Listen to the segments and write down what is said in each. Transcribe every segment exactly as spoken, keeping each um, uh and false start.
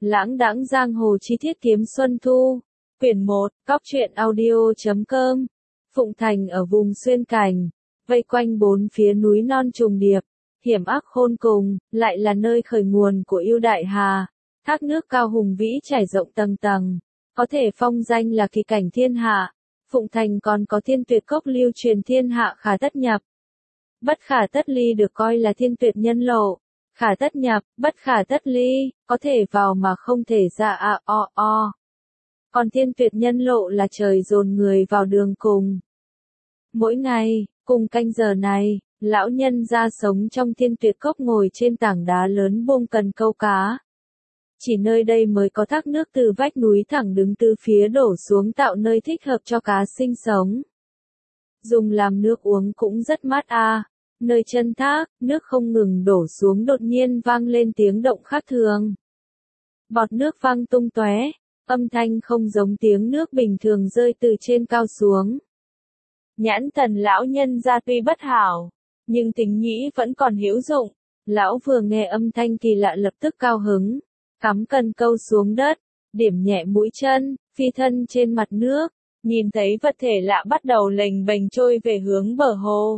Lãng đãng giang hồ chi tiết kiếm xuân thu. Quyển một, cóc truyện audio chấm com. Phụng Thành ở vùng xuyên cảnh, vây quanh bốn phía núi non trùng điệp, hiểm ác khôn cùng, lại là nơi khởi nguồn của yêu đại hà. Thác nước cao hùng vĩ trải rộng tầng tầng, có thể phong danh là kỳ cảnh thiên hạ. Phụng Thành còn có thiên tuyệt cốc lưu truyền thiên hạ khả tất nhập. Bất khả tất ly được coi là thiên tuyệt nhân lộ. Khả tất nhập, bất khả tất ly, có thể vào mà không thể ra a o o. Còn thiên tuyệt nhân lộ là trời dồn người vào đường cùng. Mỗi ngày, cùng canh giờ này, lão nhân ra sống trong thiên tuyệt cốc ngồi trên tảng đá lớn buông cần câu cá. Chỉ nơi đây mới có thác nước từ vách núi thẳng đứng từ phía đổ xuống tạo nơi thích hợp cho cá sinh sống. Dùng làm nước uống cũng rất mát a. Nơi chân thác, nước không ngừng đổ xuống đột nhiên vang lên tiếng động khác thường. Bọt nước văng tung tóe, âm thanh không giống tiếng nước bình thường rơi từ trên cao xuống. Nhãn thần lão nhân ra tuy bất hảo, nhưng tính nhĩ vẫn còn hữu dụng. Lão vừa nghe âm thanh kỳ lạ lập tức cao hứng, cắm cần câu xuống đất, điểm nhẹ mũi chân, phi thân trên mặt nước, nhìn thấy vật thể lạ bắt đầu lềnh bềnh trôi về hướng bờ hồ.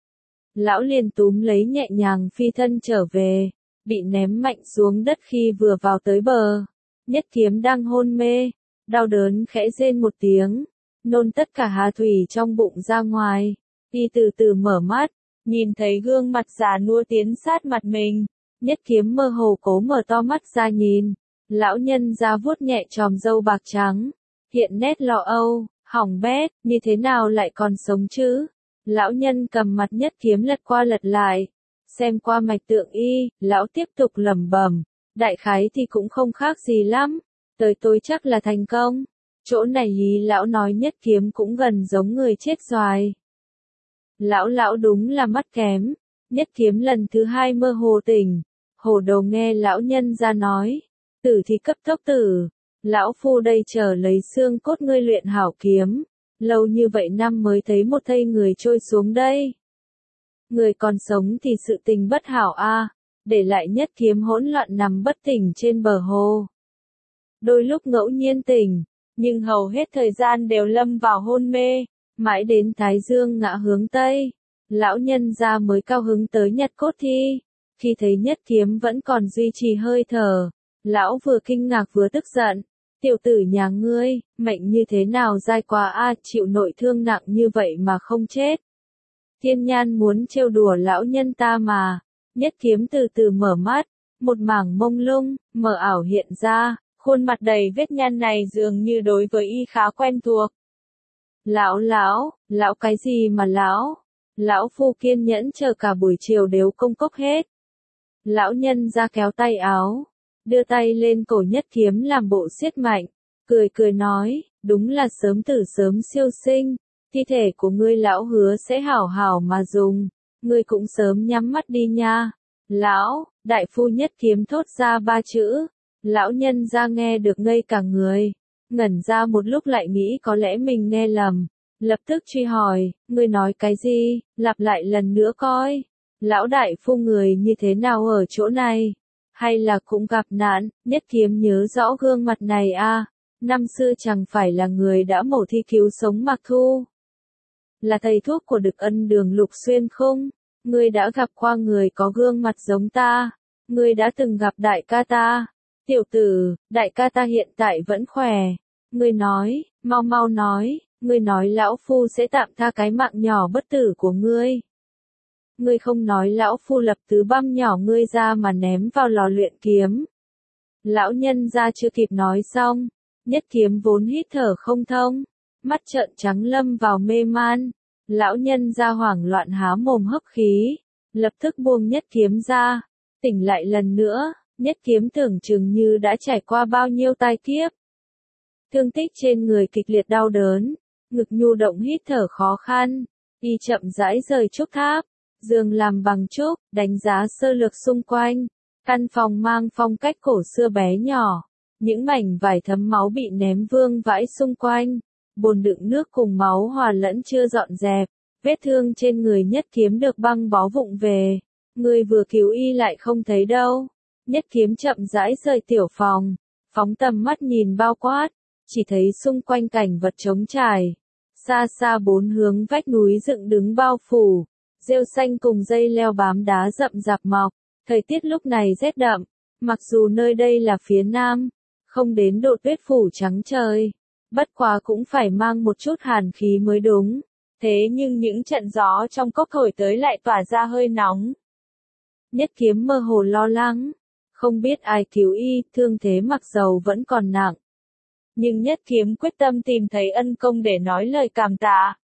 Lão liền túm lấy nhẹ nhàng phi thân trở về, bị ném mạnh xuống đất khi vừa vào tới bờ. Nhất Kiếm đang hôn mê, đau đớn khẽ rên một tiếng, nôn tất cả hà thủy trong bụng ra ngoài, y từ từ mở mắt, nhìn thấy gương mặt già nua tiến sát mặt mình. Nhất Kiếm mơ hồ cố mở to mắt ra nhìn, lão nhân ra vuốt nhẹ chòm râu bạc trắng, hiện nét lo âu, hỏng bét, như thế nào lại còn sống chứ? Lão nhân cầm mặt Nhất Kiếm lật qua lật lại, xem qua mạch tượng y, lão tiếp tục lẩm bẩm, đại khái thì cũng không khác gì lắm, tới tôi chắc là thành công. Chỗ này ý lão nói Nhất Kiếm cũng gần giống người chết doài. Lão lão đúng là mắt kém. Nhất Kiếm lần thứ hai mơ hồ tỉnh, hồ đồ nghe lão nhân ra nói, tử thì cấp tốc tử, lão phu đây chờ lấy xương cốt ngươi luyện hảo kiếm. Lâu như vậy năm mới thấy một thây người trôi xuống đây. Người còn sống thì sự tình bất hảo a, để lại Nhất Kiếm hỗn loạn nằm bất tỉnh trên bờ hồ. Đôi lúc ngẫu nhiên tỉnh, nhưng hầu hết thời gian đều lâm vào hôn mê, mãi đến thái dương ngã hướng tây, lão nhân ra mới cao hứng tới nhặt cốt thi. Khi thấy Nhất Kiếm vẫn còn duy trì hơi thở, lão vừa kinh ngạc vừa tức giận. Tiểu tử nhà ngươi, mệnh như thế nào dai quá a, chịu nội thương nặng như vậy mà không chết. Thiên Nhan muốn trêu đùa lão nhân ta mà. Nhất Kiếm từ từ mở mắt, một mảng mông lung, mờ ảo hiện ra, khuôn mặt đầy vết nhăn này dường như đối với y khá quen thuộc. Lão lão, lão cái gì mà lão? Lão phu kiên nhẫn chờ cả buổi chiều đều công cốc hết. Lão nhân ra kéo tay áo, đưa tay lên cổ Nhất Kiếm làm bộ siết mạnh, cười cười nói, đúng là sớm tử sớm siêu sinh, thi thể của ngươi lão hứa sẽ hảo hảo mà dùng, ngươi cũng sớm nhắm mắt đi nha. Lão, đại phu Nhất Kiếm thốt ra ba chữ, lão nhân ra nghe được ngây cả người, ngẩn ra một lúc lại nghĩ có lẽ mình nghe lầm, lập tức truy hỏi, ngươi nói cái gì, lặp lại lần nữa coi, lão đại phu người như thế nào ở chỗ này? Hay là cũng gặp nạn? Nhất Kiếm nhớ rõ gương mặt này a, năm xưa chẳng phải là người đã mổ thi cứu sống Mạc Thu. Là thầy thuốc của Đực Ân Đường Lục Xuyên không? Ngươi đã gặp qua người có gương mặt giống ta, ngươi đã từng gặp đại ca ta. Tiểu tử, đại ca ta hiện tại vẫn khỏe. Ngươi nói, mau mau nói, ngươi nói lão phu sẽ tạm tha cái mạng nhỏ bất tử của ngươi. Ngươi không nói lão phu lập tứ băm nhỏ ngươi ra mà ném vào lò luyện kiếm. Lão nhân ra chưa kịp nói xong, Nhất Kiếm vốn hít thở không thông, mắt trợn trắng lâm vào mê man. Lão nhân ra hoảng loạn há mồm hấp khí, lập tức buông Nhất Kiếm ra, tỉnh lại lần nữa, Nhất Kiếm tưởng chừng như đã trải qua bao nhiêu tai kiếp. Thương tích trên người kịch liệt đau đớn, ngực nhu động hít thở khó khăn, y chậm rãi rời trúc tháp. Giường làm bằng trúc, đánh giá sơ lược xung quanh. Căn phòng mang phong cách cổ xưa bé nhỏ. Những mảnh vải thấm máu bị ném vương vãi xung quanh. Bồn đựng nước cùng máu hòa lẫn chưa dọn dẹp. Vết thương trên người Nhất Kiếm được băng bó vụng về. Người vừa cứu y lại không thấy đâu. Nhất Kiếm chậm rãi rời tiểu phòng. phóng tầm mắt nhìn bao quát, chỉ thấy xung quanh cảnh vật trống trải. Xa xa bốn hướng vách núi dựng đứng bao phủ, rêu xanh cùng dây leo bám đá rậm rạp mọc. Thời tiết lúc này rét đậm, mặc dù nơi đây là phía nam, không đến độ tuyết phủ trắng trời, bất quá cũng phải mang một chút hàn khí mới đúng. Thế nhưng những trận gió trong cốc thổi tới lại tỏa ra hơi nóng. Nhất Kiếm mơ hồ lo lắng, không biết ai cứu y, thương thế mặc dầu vẫn còn nặng. Nhưng Nhất Kiếm quyết tâm tìm thấy ân công để nói lời cảm tạ.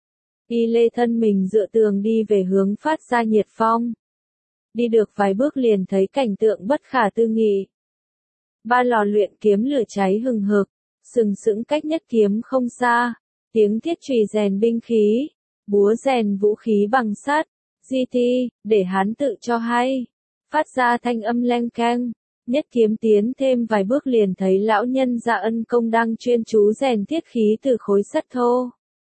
Y lê thân mình dựa tường đi về hướng phát ra nhiệt phong. Đi được vài bước liền thấy cảnh tượng bất khả tư nghị. Ba lò luyện kiếm lửa cháy hừng hực, sừng sững cách Nhất Kiếm không xa. Tiếng thiết chùy rèn binh khí, búa rèn vũ khí bằng sắt, di ti, để hắn tự cho hay. Phát ra thanh âm leng keng. Nhất Kiếm tiến thêm vài bước liền thấy lão nhân gia ân công đang chuyên chú rèn thiết khí từ khối sắt thô.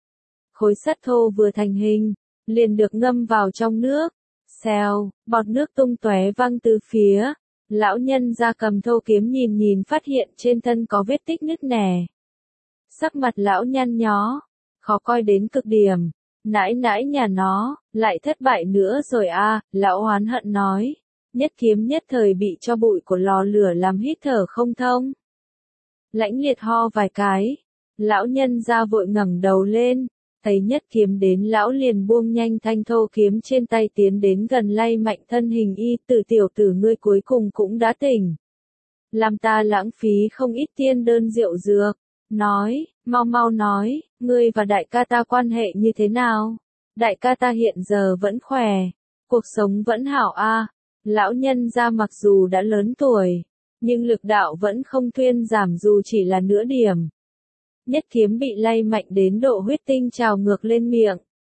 Khối sắt thô vừa thành hình, liền được ngâm vào trong nước. Xèo, bọt nước tung tóe văng từ phía. Lão nhân gia cầm thô kiếm nhìn nhìn phát hiện trên thân có vết tích nứt nẻ. Sắc mặt lão nhăn nhó, khó coi đến cực điểm. Nãi nãi nhà nó, lại thất bại nữa rồi à, lão oán hận nói. Nhất Kiếm nhất thời bị cho bụi của lò lửa làm hít thở không thông. Lãnh liệt ho vài cái, lão nhân ra vội ngẩng đầu lên, thấy Nhất Kiếm đến lão liền buông nhanh thanh thô kiếm trên tay tiến đến gần lay mạnh thân hình y, Tử tiểu tử ngươi cuối cùng cũng đã tỉnh. Làm ta lãng phí không ít tiên đơn rượu dược, nói, mau mau nói, ngươi và đại ca ta quan hệ như thế nào? Đại ca ta hiện giờ vẫn khỏe, cuộc sống vẫn hảo a. Lão nhân ra mặc dù đã lớn tuổi, nhưng lực đạo vẫn không thuyên giảm dù chỉ là nửa điểm. Nhất Kiếm bị lay mạnh đến độ huyết tinh trào ngược lên miệng.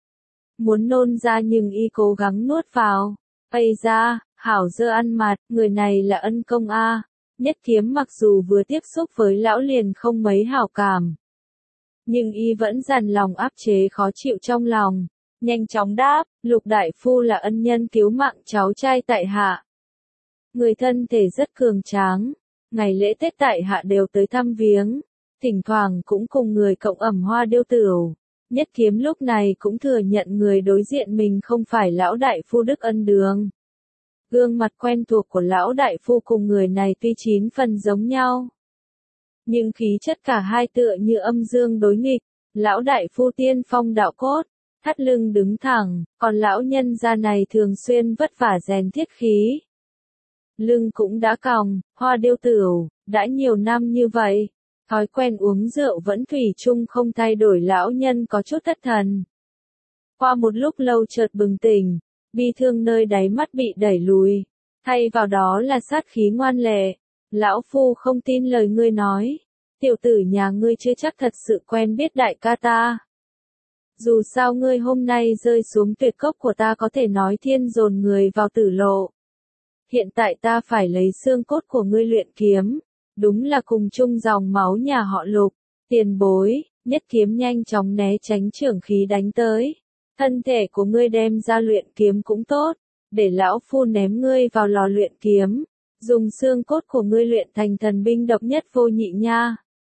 Muốn nôn ra nhưng y cố gắng nuốt vào. Ây ra, hảo dơ ăn mặt, người này là ân công a. Nhất Kiếm mặc dù vừa tiếp xúc với lão liền không mấy hảo cảm, nhưng y vẫn dằn lòng áp chế khó chịu trong lòng. Nhanh chóng đáp, Lục đại phu là ân nhân cứu mạng cháu trai tại hạ. Người thân thể rất cường tráng, ngày lễ Tết tại hạ đều tới thăm viếng, thỉnh thoảng cũng cùng người cộng ẩm hoa điêu tửu. Nhất Kiếm lúc này cũng thừa nhận người đối diện mình không phải lão đại phu Đức Ân Đường. Gương mặt quen thuộc của lão đại phu cùng người này tuy chín phần giống nhau, nhưng khí chất cả hai tựa như âm dương đối nghịch. Lão đại phu tiên phong đạo cốt, thắt lưng đứng thẳng, còn lão nhân gia này thường xuyên vất vả rèn thiết khí. Lưng cũng đã còng, hoa điêu tửu, đã nhiều năm như vậy, thói quen uống rượu vẫn thủy chung không thay đổi, lão nhân có chút thất thần. Qua một lúc lâu chợt bừng tỉnh, bi thương nơi đáy mắt bị đẩy lùi, thay vào đó là sát khí ngoan lệ. Lão phu không tin lời ngươi nói, tiểu tử nhà ngươi chưa chắc thật sự quen biết đại ca ta. Dù sao ngươi hôm nay rơi xuống tuyệt cốc của ta có thể nói thiên dồn người vào tử lộ. Hiện tại ta phải lấy xương cốt của ngươi luyện kiếm, đúng là cùng chung dòng máu nhà họ Lục. Tiền bối, Nhất Kiếm nhanh chóng né tránh trưởng khí đánh tới. Thân thể của ngươi đem ra luyện kiếm cũng tốt, để lão phu ném ngươi vào lò luyện kiếm, dùng xương cốt của ngươi luyện thành thần binh độc nhất vô nhị nha.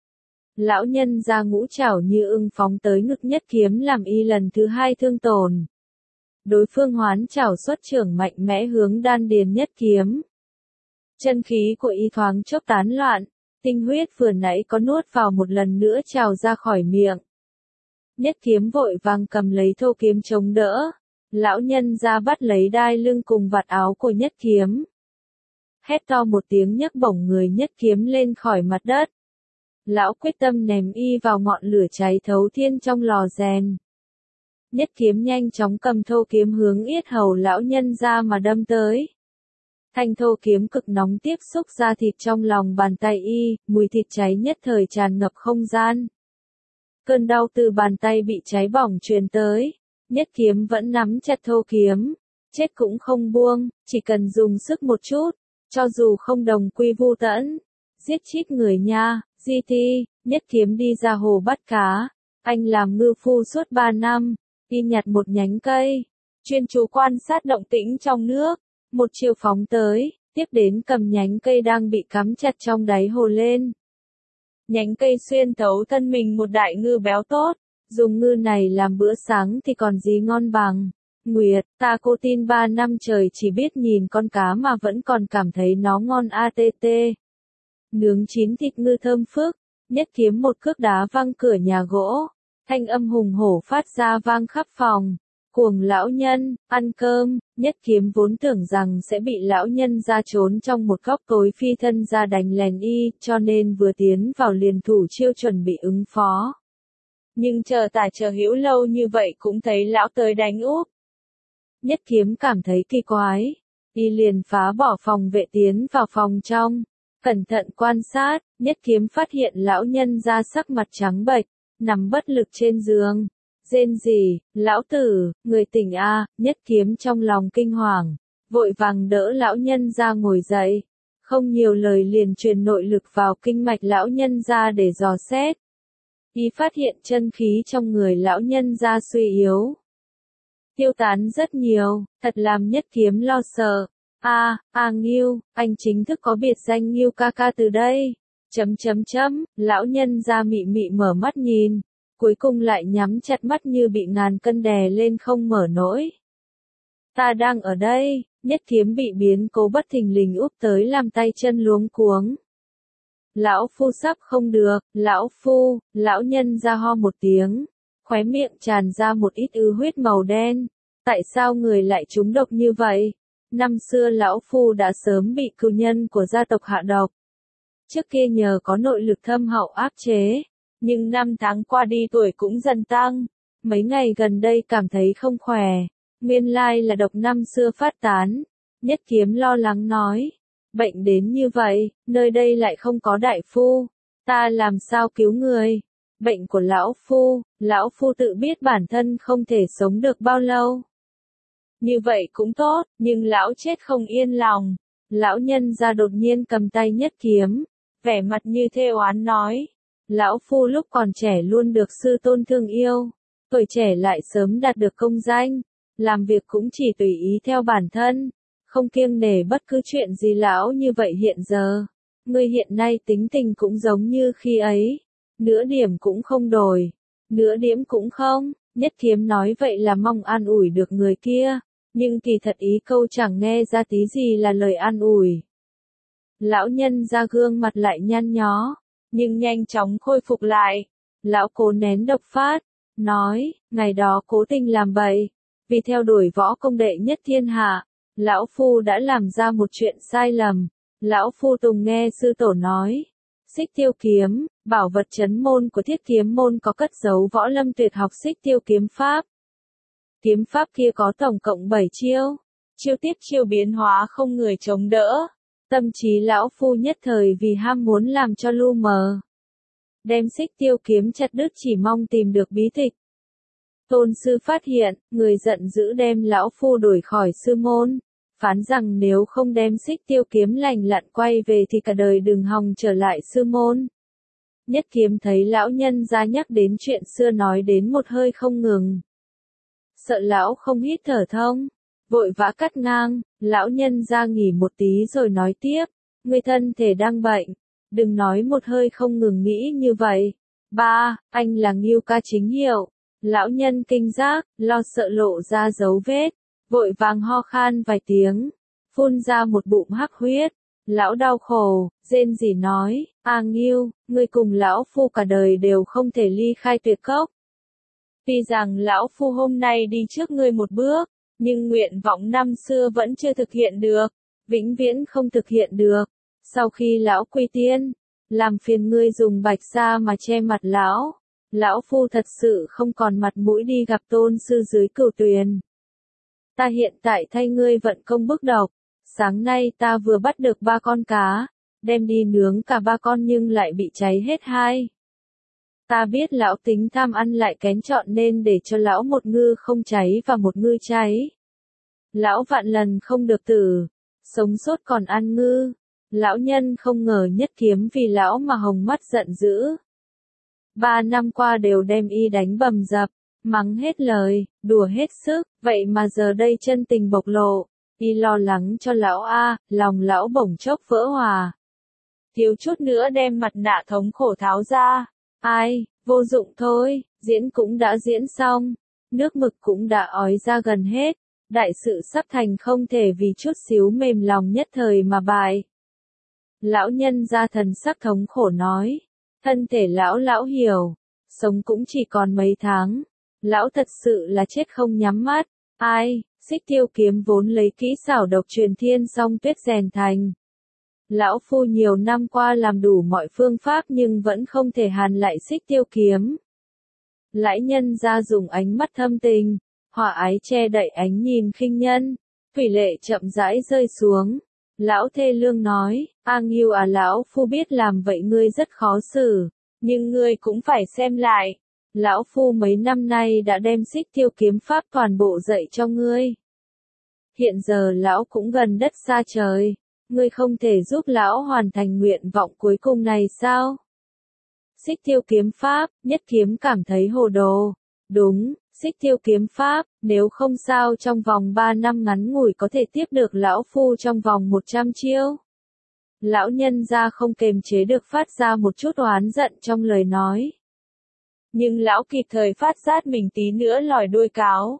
Lão nhân ra ngũ trảo như ưng phóng tới ngực Nhất Kiếm làm y lần thứ hai thương tổn. Đối phương hoán trảo xuất trưởng mạnh mẽ hướng đan điền Nhất Kiếm. Chân khí của y thoáng chốc tán loạn, tinh huyết vừa nãy có nuốt vào một lần nữa trào ra khỏi miệng. Nhất Kiếm vội vàng cầm lấy thô kiếm chống đỡ. Lão nhân ra bắt lấy đai lưng cùng vạt áo của Nhất Kiếm. Hét to một tiếng nhấc bổng người Nhất Kiếm lên khỏi mặt đất. Lão quyết tâm ném y vào ngọn lửa cháy thấu thiên trong lò rèn. Nhất Kiếm nhanh chóng cầm thô kiếm hướng yết hầu lão nhân ra mà đâm tới. Thanh thô kiếm cực nóng tiếp xúc da thịt trong lòng bàn tay y, mùi thịt cháy nhất thời tràn ngập không gian. Cơn đau từ bàn tay bị cháy bỏng truyền tới. Nhất Kiếm vẫn nắm chặt thô kiếm, chết cũng không buông, chỉ cần dùng sức một chút, cho dù không đồng quy vu tẫn, giết chết người nha. Di ti, Nhất Kiếm đi ra hồ bắt cá, anh làm ngư phu suốt ba năm, đi nhặt một nhánh cây, chuyên chú quan sát động tĩnh trong nước, một chiều phóng tới, tiếp đến cầm nhánh cây đang bị cắm chặt trong đáy hồ lên. Nhánh cây xuyên thấu thân mình một đại ngư béo tốt, dùng ngư này làm bữa sáng thì còn gì ngon bằng. Nguyệt, ta cô tin ba năm trời chỉ biết nhìn con cá mà vẫn còn cảm thấy nó ngon a tê tê. Nướng chín thịt ngư thơm phức, Nhất Kiếm một cước đá văng cửa nhà gỗ, thanh âm hùng hổ phát ra vang khắp phòng. Cuồng lão nhân, ăn cơm, Nhất Kiếm vốn tưởng rằng sẽ bị lão nhân ra trốn trong một góc tối phi thân ra đánh lèn y, cho nên vừa tiến vào liền thủ chiêu chuẩn bị ứng phó. Nhưng chờ tả chờ hữu lâu như vậy cũng thấy lão tới đánh úp. Nhất Kiếm cảm thấy kỳ quái, y liền phá bỏ phòng vệ tiến vào phòng trong, cẩn thận quan sát, Nhất Kiếm phát hiện lão nhân ra sắc mặt trắng bệch, nằm bất lực trên giường. Rên rỉ, lão tử, người tỉnh a, Nhất Kiếm trong lòng kinh hoàng, vội vàng đỡ lão nhân ra ngồi dậy, không nhiều lời liền truyền nội lực vào kinh mạch lão nhân ra để dò xét. Y phát hiện chân khí trong người lão nhân ra suy yếu, tiêu tán rất nhiều, thật làm Nhất Kiếm lo sợ. A, A Ngưu, anh chính thức có biệt danh Ngưu ca ca từ đây. Chấm chấm chấm, lão nhân ra mị mị mở mắt nhìn, cuối cùng lại nhắm chặt mắt như bị ngàn cân đè lên không mở nổi. Ta đang ở đây, Nhất Kiếm bị biến cố bất thình lình úp tới làm tay chân luống cuống. Lão phu sắp không được, lão phu, lão nhân ra ho một tiếng, khóe miệng tràn ra một ít ứ huyết màu đen. Tại sao người lại trúng độc như vậy? Năm xưa lão phu đã sớm bị cừu nhân của gia tộc hạ độc. Trước kia nhờ có nội lực thâm hậu áp chế, nhưng năm tháng qua đi tuổi cũng dần tăng. Mấy ngày gần đây cảm thấy không khỏe, nguyên lai là độc năm xưa phát tán. Nhất Kiếm lo lắng nói, bệnh đến như vậy, nơi đây lại không có đại phu, ta làm sao cứu người? Bệnh của lão phu, lão phu tự biết bản thân không thể sống được bao lâu. Như vậy cũng tốt, nhưng lão chết không yên lòng. Lão nhân ra đột nhiên cầm tay Nhất Kiếm, vẻ mặt như thê oán nói, lão phu lúc còn trẻ luôn được sư tôn thương yêu, tuổi trẻ lại sớm đạt được công danh, làm việc cũng chỉ tùy ý theo bản thân, không kiêng nể bất cứ chuyện gì. Lão như vậy hiện giờ, ngươi hiện nay tính tình cũng giống như khi ấy, nửa điểm cũng không đổi, nửa điểm cũng không. Nhất Kiếm nói vậy là mong an ủi được người kia, nhưng kỳ thật ý câu chẳng nghe ra tí gì là lời an ủi. Lão nhân ra gương mặt lại nhăn nhó, nhưng nhanh chóng khôi phục lại. Lão cố nén độc phát, nói, ngày đó cố tình làm bậy, vì theo đuổi võ công đệ nhất thiên hạ, lão phu đã làm ra một chuyện sai lầm. Lão phu từng nghe sư tổ nói, Xích Tiêu kiếm, bảo vật trấn môn của Thiết Kiếm môn có cất giấu võ lâm tuyệt học Xích Tiêu kiếm pháp. Kiếm pháp kia có tổng cộng bảy chiêu, chiêu tiếp chiêu biến hóa không người chống đỡ. Tâm trí lão phu nhất thời vì ham muốn làm cho lu mờ, đem Xích Tiêu kiếm chặt đứt chỉ mong tìm được bí tịch. Tôn sư phát hiện, người giận dữ đem lão phu đuổi khỏi sư môn, phán rằng nếu không đem Xích Tiêu kiếm lành lặn quay về thì cả đời đừng hòng trở lại sư môn. Nhất Kiếm thấy lão nhân ra nhắc đến chuyện xưa nói đến một hơi không ngừng, sợ lão không hít thở thông, vội vã cắt ngang. Lão nhân ra nghỉ một tí rồi nói tiếp, người thân thể đang bệnh, đừng nói một hơi không ngừng nghĩ như vậy. Ba, anh là Ngưu ca chính hiệu. Lão nhân kinh giác, lo sợ lộ ra dấu vết, vội vàng ho khan vài tiếng, phun ra một bụng hắc huyết. Lão đau khổ, rên rỉ nói, A Ngưu, ngươi cùng lão phu cả đời đều không thể ly khai tuyệt cốc. Tuy rằng lão phu hôm nay đi trước ngươi một bước, nhưng nguyện vọng năm xưa vẫn chưa thực hiện được, vĩnh viễn không thực hiện được. Sau khi lão quy tiên, làm phiền ngươi dùng bạch sa mà che mặt lão. Lão phu thật sự không còn mặt mũi đi gặp tôn sư dưới cửu tuyền. Ta hiện tại thay ngươi vận công bức độc. Sáng nay ta vừa bắt được ba con cá, đem đi nướng cả ba con nhưng lại bị cháy hết hai. Ta biết lão tính tham ăn lại kén chọn nên để cho lão một ngư không cháy và một ngư cháy. Lão vạn lần không được tử, sống sót còn ăn ngư. Lão nhân không ngờ Nhất Kiếm vì lão mà hồng mắt giận dữ. Ba năm qua đều đem y đánh bầm dập, mắng hết lời, đùa hết sức, vậy mà giờ đây chân tình bộc lộ. Y lo lắng cho lão a, lòng lão bỗng chốc vỡ hòa. Thiếu chút nữa đem mặt nạ thống khổ tháo ra. Ai, vô dụng thôi, diễn cũng đã diễn xong. Nước mực cũng đã ói ra gần hết. Đại sự sắp thành không thể vì chút xíu mềm lòng nhất thời mà bại. Lão nhân gia thần sắc thống khổ nói. Thân thể lão lão hiểu. Sống cũng chỉ còn mấy tháng. Lão thật sự là chết không nhắm mắt. Ai, Xích Tiêu kiếm vốn lấy kỹ xảo độc truyền thiên song tuyết rèn thành. Lão phu nhiều năm qua làm đủ mọi phương pháp nhưng vẫn không thể hàn lại Xích Tiêu kiếm. Lãi nhân ra dùng ánh mắt thâm tình, hòa ái che đậy ánh nhìn khinh nhân, thủy lệ chậm rãi rơi xuống. Lão thê lương nói, A Ngưu à, lão phu biết làm vậy ngươi rất khó xử, nhưng ngươi cũng phải xem lại. Lão phu mấy năm nay đã đem Xích Tiêu kiếm pháp toàn bộ dạy cho ngươi. Hiện giờ lão cũng gần đất xa trời, ngươi không thể giúp lão hoàn thành nguyện vọng cuối cùng này sao? Xích Tiêu kiếm pháp, Nhất Kiếm cảm thấy hồ đồ. Đúng, Xích Tiêu kiếm pháp, nếu không sao trong vòng ba năm ngắn ngủi có thể tiếp được lão phu trong vòng một trăm chiêu. Lão nhân gia không kềm chế được phát ra một chút oán giận trong lời nói. Nhưng lão kịp thời phát giác mình tí nữa lòi đuôi cáo.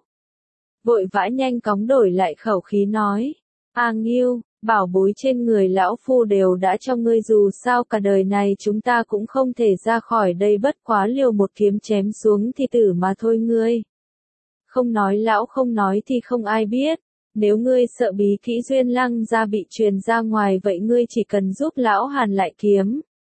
Vội vã nhanh cóng đổi lại khẩu khí nói. A Ngưu, bảo bối trên người lão phu đều đã cho ngươi, dù sao cả đời này chúng ta cũng không thể ra khỏi đây, bất quá liều một kiếm chém xuống thì tử mà thôi ngươi. Không nói lão không nói thì không ai biết. Nếu ngươi sợ bí kỹ Duyên Lăng gia bị truyền ra ngoài vậy ngươi chỉ cần giúp lão hàn lại kiếm.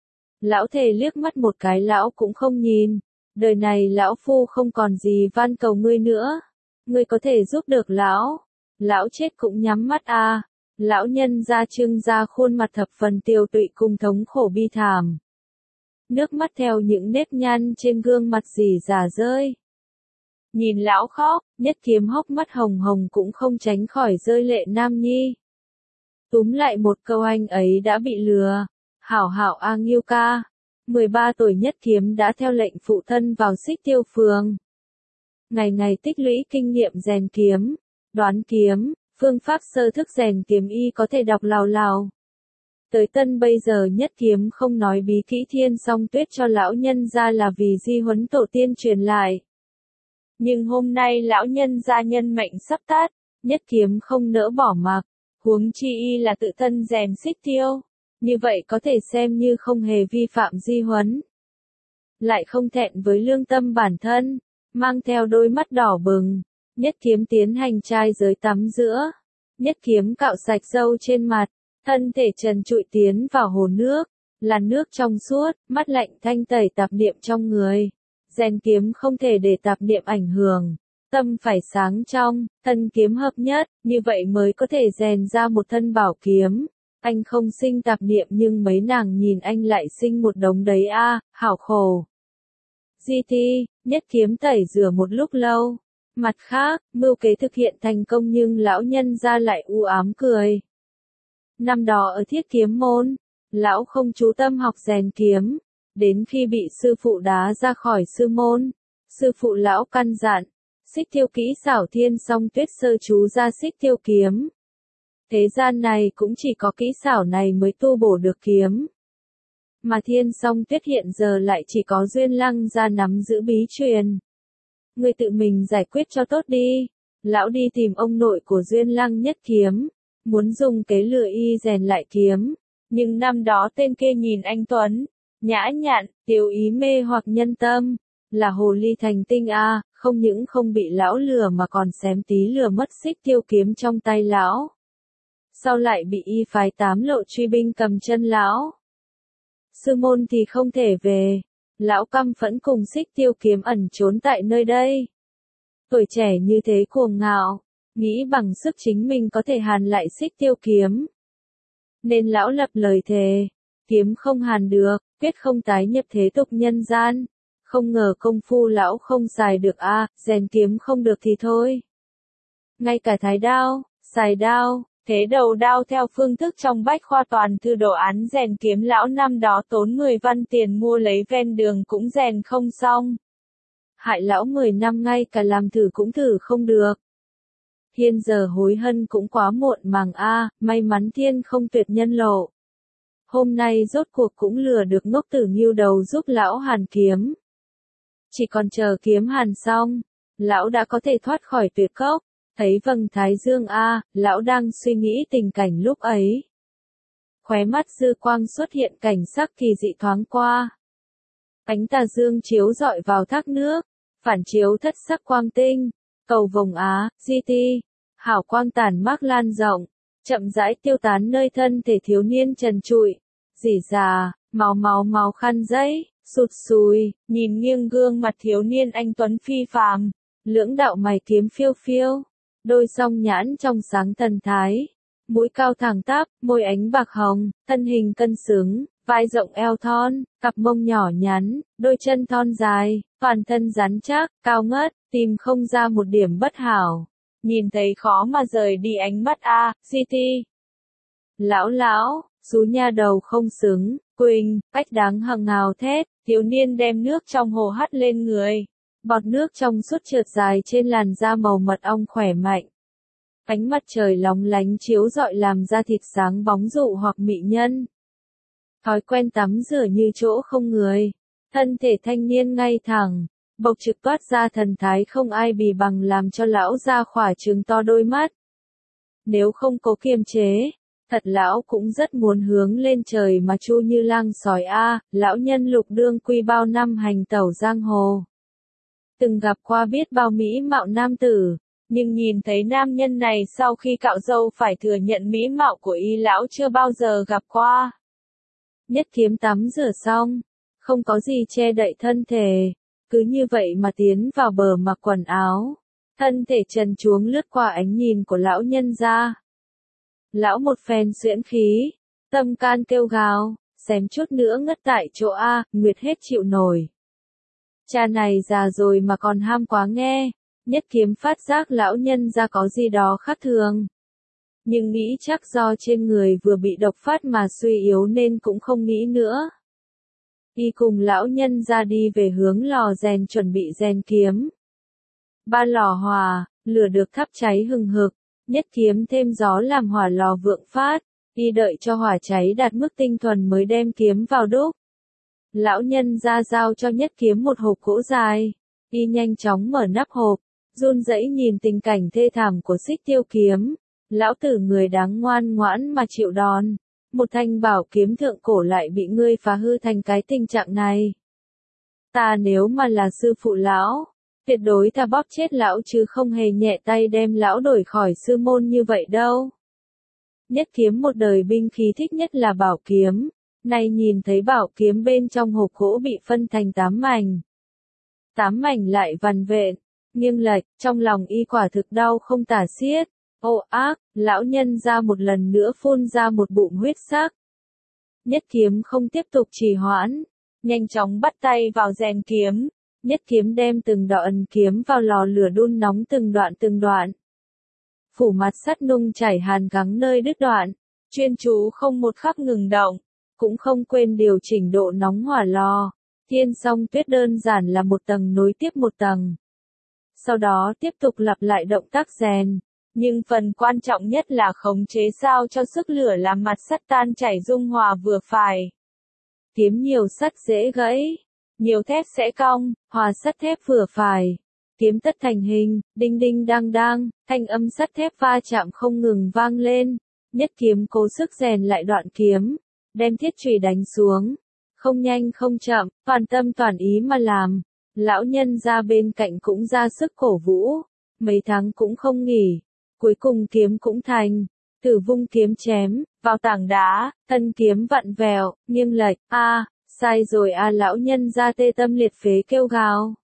Lão thề liếc mắt một cái lão cũng không nhìn. Đời này lão phu không còn gì van cầu ngươi nữa. Ngươi có thể giúp được lão. Lão chết cũng nhắm mắt à. Lão nhân ra trưng ra khuôn mặt thập phần tiêu tụy cùng thống khổ bi thảm. Nước mắt theo những nếp nhăn trên gương mặt rỉ rả rơi. Nhìn lão khóc, Nhất Kiếm hốc mắt hồng hồng cũng không tránh khỏi rơi lệ nam nhi. Túm lại một câu anh ấy đã bị lừa. Hảo hảo A Ngưu ca. mười ba tuổi Nhất Kiếm đã theo lệnh phụ thân vào Xích Tiêu phường. Ngày ngày tích lũy kinh nghiệm rèn kiếm, đoán kiếm, phương pháp sơ thức rèn kiếm y có thể đọc lào lào. Tới tân bây giờ Nhất Kiếm không nói bí kỹ thiên song tuyết cho lão nhân ra là vì di huấn tổ tiên truyền lại. Nhưng hôm nay lão nhân gia nhân mệnh sắp tát, Nhất Kiếm không nỡ bỏ mặc, huống chi y là tự thân rèn Xích Tiêu, như vậy có thể xem như không hề vi phạm di huấn. Lại không thẹn với lương tâm bản thân, mang theo đôi mắt đỏ bừng, Nhất Kiếm tiến hành trai giới tắm giữa. Nhất Kiếm cạo sạch râu trên mặt, thân thể trần trụi tiến vào hồ nước, là nước trong suốt, mắt lạnh thanh tẩy tạp niệm trong người. Rèn kiếm không thể để tạp niệm ảnh hưởng, tâm phải sáng trong, thân kiếm hợp nhất, như vậy mới có thể rèn ra một thân bảo kiếm. Anh không sinh tạp niệm nhưng mấy nàng nhìn anh lại sinh một đống đấy a, à, hảo khổ. Di thi, Nhất Kiếm tẩy rửa một lúc lâu. Mặt khác, mưu kế thực hiện thành công nhưng lão nhân ra lại u ám cười. Năm đó ở Thiết Kiếm môn, lão không chú tâm học rèn kiếm. Đến khi bị sư phụ đá ra khỏi sư môn, sư phụ lão căn dặn, Xích Tiêu kỹ xảo thiên song tuyết sơ chú ra Xích Tiêu kiếm. Thế gian này cũng chỉ có kỹ xảo này mới tu bổ được kiếm. Mà thiên song tuyết hiện giờ lại chỉ có Duyên Lăng gia nắm giữ bí truyền. Người tự mình giải quyết cho tốt đi. Lão đi tìm ông nội của Duyên Lăng Nhất Kiếm, muốn dùng kế lừa y rèn lại kiếm. Nhưng năm đó tên kia nhìn anh Tuấn, nhã nhặn, tiêu ý mê hoặc nhân tâm, là hồ ly thành tinh a, không những không bị lão lừa mà còn xém tí lừa mất Xích Tiêu kiếm trong tay lão. Sau lại bị y phái tám lộ truy binh cầm chân lão. Sư môn thì không thể về, lão căm phẫn cùng Xích Tiêu kiếm ẩn trốn tại nơi đây. Tuổi trẻ như thế cuồng ngạo, nghĩ bằng sức chính mình có thể hàn lại Xích Tiêu kiếm. Nên lão lập lời thề, kiếm không hàn được, quyết không tái nhập thế tục nhân gian. Không ngờ công phu lão không xài được a, à, rèn kiếm không được thì thôi. Ngay cả thái đao, xài đao, thế đầu đao theo phương thức trong bách khoa toàn thư đồ án rèn kiếm lão năm đó tốn mười văn tiền mua lấy ven đường cũng rèn không xong. Hại lão mười năm ngay cả làm thử cũng thử không được. Hiện giờ hối hận cũng quá muộn màng a, may mắn thiên không tuyệt nhân lộ. Hôm nay rốt cuộc cũng lừa được ngốc tử nghiêu đầu giúp lão Hàn kiếm. Chỉ còn chờ kiếm Hàn xong, lão đã có thể thoát khỏi tuyệt cốc. Thấy vầng thái dương a, lão đang suy nghĩ tình cảnh lúc ấy. Khóe mắt dư quang xuất hiện cảnh sắc kỳ dị thoáng qua. Ánh tà dương chiếu rọi vào thác nước, phản chiếu thất sắc quang tinh, cầu vồng á, di ti, hào quang tản mát lan rộng, chậm rãi tiêu tán nơi thân thể thiếu niên trần trụi, rỉ rà, máu máu máu khăn giấy, sụt sùi, nhìn nghiêng gương mặt thiếu niên anh tuấn phi phàm, lưỡng đạo mày kiếm phiêu phiêu, đôi song nhãn trong sáng thần thái, mũi cao thẳng tắp, môi ánh bạc hồng, thân hình cân xứng, vai rộng eo thon, cặp mông nhỏ nhắn, đôi chân thon dài, toàn thân rắn chắc, cao ngất, tìm không ra một điểm bất hảo. Nhìn thấy khó mà rời đi ánh mắt a, di ti. Lão lão, xú nha đầu không xứng, Quỳnh, cách đáng hằng ngào thét, thiếu niên đem nước trong hồ hắt lên người. Bọt nước trong suốt trượt dài trên làn da màu mật ong khỏe mạnh. Ánh mặt trời lóng lánh chiếu rọi làm da thịt sáng bóng dụ hoặc mị nhân. Thói quen tắm rửa như chỗ không người. Thân thể thanh niên ngay thẳng, bộc trực toát ra thần thái không ai bì bằng làm cho lão ra khỏa trừng to đôi mắt. Nếu không cố kiềm chế, thật lão cũng rất muốn hướng lên trời mà chu như lang sói a, lão nhân lục đương quy bao năm hành tẩu giang hồ. Từng gặp qua biết bao mỹ mạo nam tử, nhưng nhìn thấy nam nhân này sau khi cạo râu phải thừa nhận mỹ mạo của y lão chưa bao giờ gặp qua. Nhất kiếm tắm rửa xong, không có gì che đậy thân thể, cứ như vậy mà tiến vào bờ mặc quần áo, thân thể trần truống lướt qua ánh nhìn của lão nhân ra. Lão một phen xuyễn khí, tâm can kêu gào, xém chút nữa ngất tại chỗ a, nguyệt hết chịu nổi. Cha này già rồi mà còn ham quá nghe, nhất kiếm phát giác lão nhân ra có gì đó khác thường. Nhưng nghĩ chắc do trên người vừa bị độc phát mà suy yếu nên cũng không nghĩ nữa. Y cùng lão nhân ra đi về hướng lò rèn chuẩn bị rèn kiếm. Ba lò hòa, lửa được thắp cháy hừng hực, nhất kiếm thêm gió làm hỏa lò vượng phát, y đợi cho hỏa cháy đạt mức tinh thuần mới đem kiếm vào đúc. Lão nhân ra giao cho nhất kiếm một hộp gỗ dài, y nhanh chóng mở nắp hộp, run rẩy nhìn tình cảnh thê thảm của Xích Tiêu kiếm. Lão tử người đáng ngoan ngoãn mà chịu đòn, một thanh bảo kiếm thượng cổ lại bị ngươi phá hư thành cái tình trạng này. Ta nếu mà là sư phụ lão, tuyệt đối ta bóp chết lão chứ không hề nhẹ tay đem lão đổi khỏi sư môn như vậy đâu. Nhất kiếm một đời binh khí thích nhất là bảo kiếm, nay nhìn thấy bảo kiếm bên trong hộp gỗ bị phân thành tám mảnh. Tám mảnh lại vằn vện, nghiêng lệch, trong lòng y quả thực đau không tả xiết. Ô ác, lão nhân ra một lần nữa phun ra một bụng huyết sắc. Nhất kiếm không tiếp tục trì hoãn, nhanh chóng bắt tay vào rèn kiếm, nhất kiếm đem từng đoạn kiếm vào lò lửa đun nóng từng đoạn từng đoạn. Phủ mặt sắt nung chảy hàn gắng nơi đứt đoạn, chuyên chú không một khắc ngừng động, cũng không quên điều chỉnh độ nóng hỏa lò. Thiên song tuyết đơn giản là một tầng nối tiếp một tầng. Sau đó tiếp tục lặp lại động tác rèn. Nhưng phần quan trọng nhất là khống chế sao cho sức lửa làm mặt sắt tan chảy dung hòa vừa phải. Kiếm nhiều sắt dễ gãy, nhiều thép sẽ cong, hòa sắt thép vừa phải. Kiếm tất thành hình, đinh đinh đang đang, thanh âm sắt thép va chạm không ngừng vang lên. Nhất kiếm cố sức rèn lại đoạn kiếm, đem thiết chùy đánh xuống. Không nhanh không chậm, toàn tâm toàn ý mà làm. Lão nhân ra bên cạnh cũng ra sức cổ vũ, mấy tháng cũng không nghỉ. Cuối cùng kiếm cũng thành, Tử vung kiếm chém, vào tảng đá, thân kiếm vặn vẹo, nghiêng lệch, a, à, sai rồi a à, lão nhân ra tê tâm liệt phế kêu gào.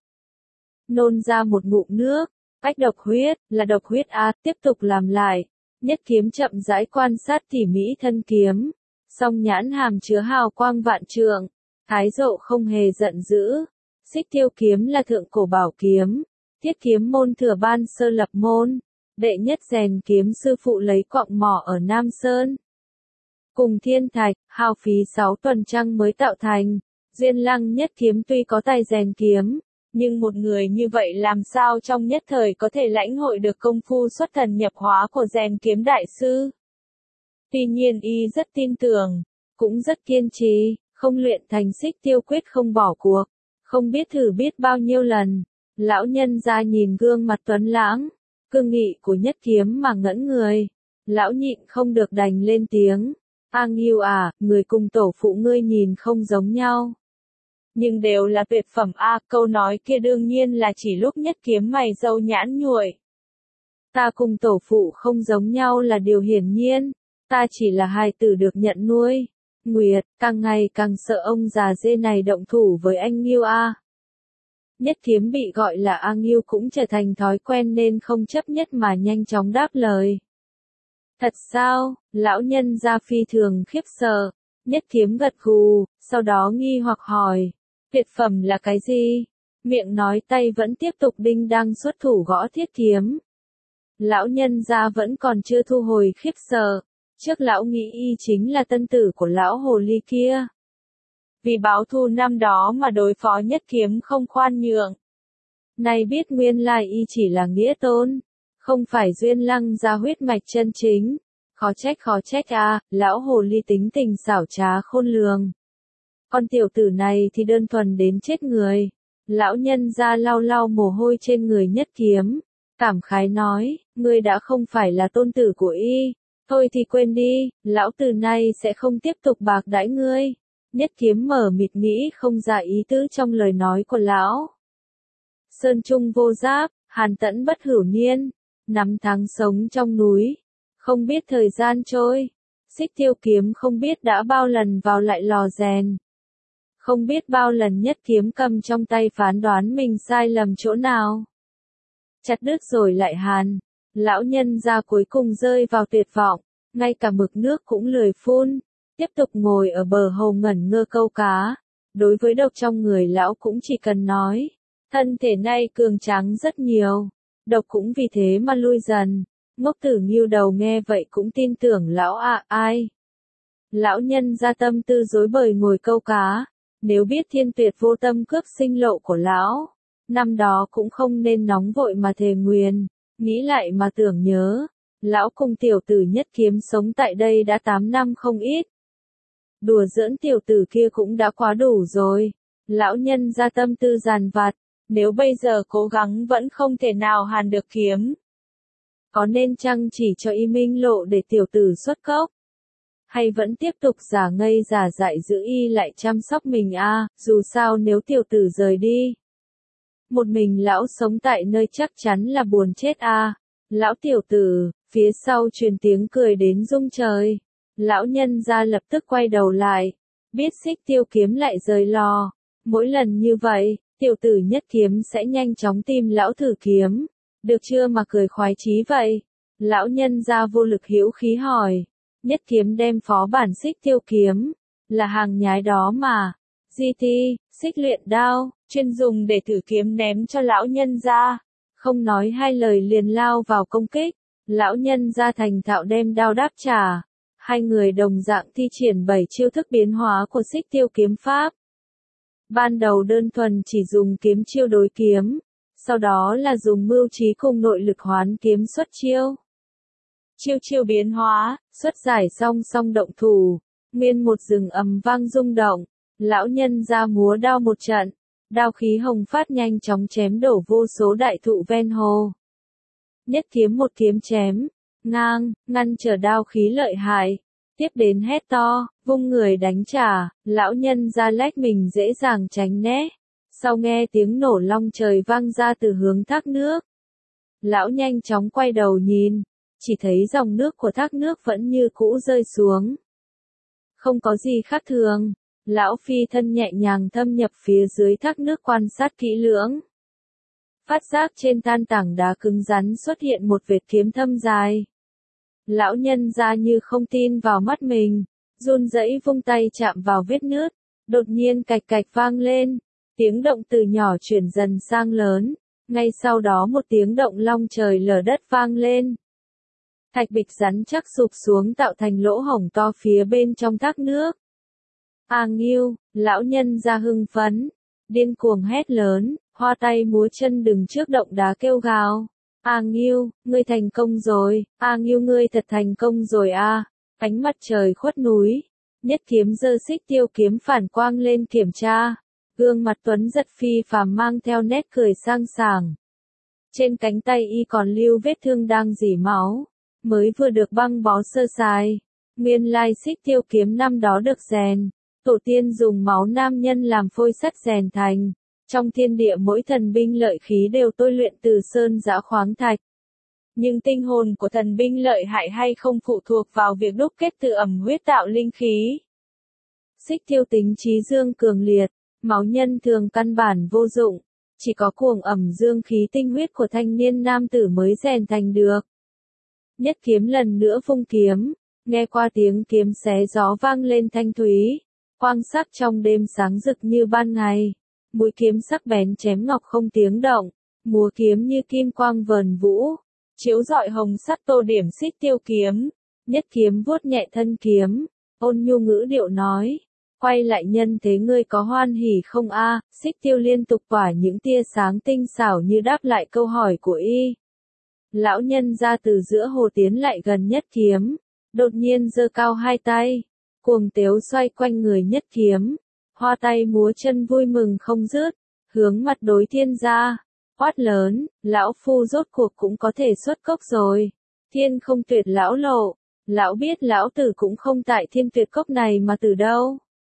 Nôn ra một ngụm nước, cách độc huyết, là độc huyết a, à, tiếp tục làm lại. Nhất kiếm chậm rãi quan sát tỉ mỉ thân kiếm, song nhãn hàm chứa hào quang vạn trượng, thái rộ không hề giận dữ. Xích Tiêu kiếm là thượng cổ bảo kiếm, thiết kiếm môn thừa ban sơ lập môn. Đệ nhất rèn kiếm sư phụ lấy quặng mỏ ở Nam Sơn. Cùng thiên thạch, hao phí sáu tuần trăng mới tạo thành. Duyên Lăng nhất kiếm tuy có tài rèn kiếm, Nhưng một người như vậy làm sao trong nhất thời có thể lãnh hội được công phu xuất thần nhập hóa của rèn kiếm đại sư? Tuy nhiên y rất tin tưởng, cũng rất kiên trì, không luyện thành xích tiêu quyết không bỏ cuộc, không biết thử biết bao nhiêu lần. Lão nhân ra nhìn gương mặt tuấn lãng, cương nghị của Nhất Kiếm mà ngẩn người. Lão nhịn không được đành lên tiếng. A Ngưu à, người cùng tổ phụ ngươi nhìn không giống nhau. Nhưng đều là tuyệt phẩm a, câu nói kia đương nhiên là chỉ lúc Nhất Kiếm mày râu nhãn nhuội. Ta cùng tổ phụ không giống nhau là điều hiển nhiên, ta chỉ là hài tử được nhận nuôi. Nguyệt, càng ngày càng sợ ông già dê này động thủ với anh Ngưu a. Nhất Kiếm bị gọi là A Ngưu cũng trở thành thói quen nên không chấp nhất mà nhanh chóng đáp lời. Thật sao? Lão nhân gia phi thường khiếp sợ. Nhất Kiếm gật gù, sau đó nghi hoặc hỏi. Tuyệt phẩm là cái gì? Miệng nói tay vẫn tiếp tục đinh đang xuất thủ gõ thiết kiếm. Lão nhân gia vẫn còn chưa thu hồi khiếp sợ. Trước lão nghĩ y chính là tân tử của lão hồ ly kia. Vì báo thù năm đó mà đối phó Nhất Kiếm không khoan nhượng. Nay biết nguyên lai y chỉ là nghĩa tôn, không phải duyên lăng ra huyết mạch chân chính. Khó trách khó trách à, lão hồ ly tính tình xảo trá khôn lường. Con tiểu tử này thì đơn thuần đến chết người. Lão nhân ra lau lau mồ hôi trên người Nhất Kiếm, cảm khái nói, ngươi đã không phải là tôn tử của y, thôi thì quên đi, lão từ nay sẽ không tiếp tục bạc đãi ngươi. Nhất Kiếm mở mịt nghĩ không ra ý tứ trong lời nói của lão. Sơn trung vô giáp, hàn tẫn bất hữu niên, năm tháng sống trong núi, không biết thời gian trôi. Xích Tiêu kiếm không biết đã bao lần vào lại lò rèn. Không biết bao lần Nhất Kiếm cầm trong tay phán đoán mình sai lầm chỗ nào. Chặt đứt rồi lại hàn, lão nhân ra cuối cùng rơi vào tuyệt vọng, ngay cả mực nước cũng lười phun. Tiếp tục ngồi ở bờ hồ ngẩn ngơ câu cá. Đối với độc trong người lão cũng chỉ cần nói. Thân thể nay cường tráng rất nhiều. Độc cũng vì thế mà lui dần. Ngốc tử Ngưu đầu nghe vậy cũng tin tưởng lão à ai. Lão nhân ra tâm tư rối bời ngồi câu cá. Nếu biết Thiên Tuyệt vô tâm cướp sinh lộ của lão. Năm đó cũng không nên nóng vội mà thề nguyền. Nghĩ lại mà tưởng nhớ. Lão cùng tiểu tử Nhất Kiếm sống tại đây đã tám năm không ít. Đùa giỡn tiểu tử kia cũng đã quá đủ rồi. Lão nhân ra tâm tư giàn vặt. Nếu bây giờ cố gắng vẫn không thể nào hàn được kiếm. Có nên chăng chỉ cho y minh lộ để tiểu tử xuất cốc? Hay vẫn tiếp tục giả ngây giả dại giữ y lại chăm sóc mình a à, dù sao nếu tiểu tử rời đi. Một mình lão sống tại nơi chắc chắn là buồn chết a à. Lão tiểu tử, phía sau truyền tiếng cười đến rung trời. Lão nhân ra lập tức quay đầu lại. Biết Xích Tiêu kiếm lại rời lò. Mỗi lần như vậy, tiểu tử Nhất Kiếm sẽ nhanh chóng tìm lão thử kiếm. Được chưa mà cười khoái chí vậy? Lão nhân ra vô lực hữu khí hỏi. Nhất Kiếm đem phó bản Xích Tiêu kiếm. Là hàng nhái đó mà. giê tê, xích luyện đao, chuyên dùng để thử kiếm ném cho lão nhân ra. Không nói hai lời liền lao vào công kích. Lão nhân ra thành thạo đem đao đáp trả. Hai người đồng dạng thi triển bảy chiêu thức biến hóa của Xích Tiêu kiếm pháp. Ban đầu đơn thuần chỉ dùng kiếm chiêu đối kiếm, sau đó là dùng mưu trí cùng nội lực hoán kiếm xuất chiêu. Chiêu chiêu biến hóa, xuất giải song song động thủ, nguyên một rừng ầm vang rung động, lão nhân ra múa đao một trận, đao khí hồng phát nhanh chóng chém đổ vô số đại thụ ven hồ. Nhất Kiếm một kiếm chém ngang, ngăn trở đao khí lợi hại, tiếp đến hét to, vung người đánh trả, lão nhân ra lách mình dễ dàng tránh né. Sau nghe tiếng nổ long trời vang ra từ hướng thác nước. Lão nhanh chóng quay đầu nhìn, chỉ thấy dòng nước của thác nước vẫn như cũ rơi xuống. Không có gì khác thường, lão phi thân nhẹ nhàng thâm nhập phía dưới thác nước quan sát kỹ lưỡng. Phát giác trên tan tảng đá cứng rắn xuất hiện một vệt kiếm thâm dài. Lão nhân ra như không tin vào mắt mình, run rẩy vung tay chạm vào vết nứt, đột nhiên cạch cạch vang lên, tiếng động từ nhỏ chuyển dần sang lớn, ngay sau đó một tiếng động long trời lở đất vang lên. Thạch bịch rắn chắc sụp xuống tạo thành lỗ hổng to phía bên trong thác nước. A Ngưu, lão nhân ra hưng phấn, điên cuồng hét lớn, Hoa tay múa chân đứng trước động đá kêu gào. A Ngưu, ngươi thành công rồi, A Ngưu ngươi thật thành công rồi a. Ánh mặt trời khuất núi. Nhất kiếm giơ xích tiêu kiếm phản quang lên kiểm tra. Gương mặt Tuấn giật phi phàm mang theo nét cười sang sảng. Trên cánh tay y còn lưu vết thương đang rỉ máu. Mới vừa được băng bó sơ sài. Nguyên lai xích tiêu kiếm năm đó được rèn. Tổ tiên dùng máu nam nhân làm phôi sắt rèn thành. Trong thiên địa mỗi thần binh lợi khí đều tôi luyện từ sơn giã khoáng thạch. Nhưng tinh hồn của thần binh lợi hại hay không phụ thuộc vào việc đúc kết từ ẩm huyết tạo linh khí. Xích tiêu tính trí dương cường liệt, máu nhân thường căn bản vô dụng, chỉ có cuồng ẩm dương khí tinh huyết của thanh niên nam tử mới rèn thành được. Nhất kiếm lần nữa vung kiếm, nghe qua tiếng kiếm xé gió vang lên thanh thúy, quang sắc trong đêm sáng rực như ban ngày. Mũi kiếm sắc bén chém ngọc không tiếng động, múa kiếm như kim quang vờn vũ, chiếu rọi hồng sắt tô điểm xích tiêu kiếm. Nhất kiếm vuốt nhẹ thân kiếm, ôn nhu ngữ điệu nói, quay lại nhân thế ngươi có hoan hỉ không a? Xích tiêu liên tục tỏa những tia sáng tinh xảo như đáp lại câu hỏi của y. Lão nhân ra từ giữa hồ tiến lại gần nhất kiếm, đột nhiên giơ cao hai tay, cuồng tiếu xoay quanh người nhất kiếm. Hoa tay múa chân vui mừng không dứt, hướng mặt đối thiên ra, quát lớn, lão phu rốt cuộc cũng có thể xuất cốc rồi. Thiên không tuyệt lão lộ, lão biết lão tử cũng không tại thiên tuyệt cốc này mà từ đâu.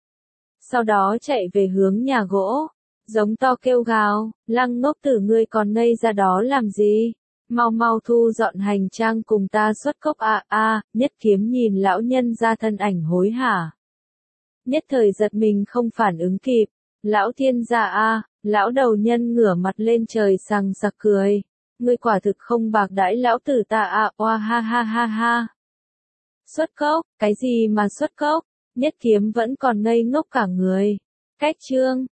Sau đó chạy về hướng nhà gỗ, giống to kêu gào, lăng ngốc tử ngươi còn ngây ra đó làm gì? Mau mau thu dọn hành trang cùng ta xuất cốc a a. Nhất kiếm nhìn lão nhân ra thân ảnh hối hả. Nhất thời giật mình không phản ứng kịp, lão thiên gia a, lão đầu nhân ngửa mặt lên trời sằng sặc cười, ngươi quả thực không bạc đãi lão tử ta a, oa ha ha ha ha. Xuất cốc, cái gì mà xuất cốc, nhất kiếm vẫn còn ngây ngốc cả người. Cách chương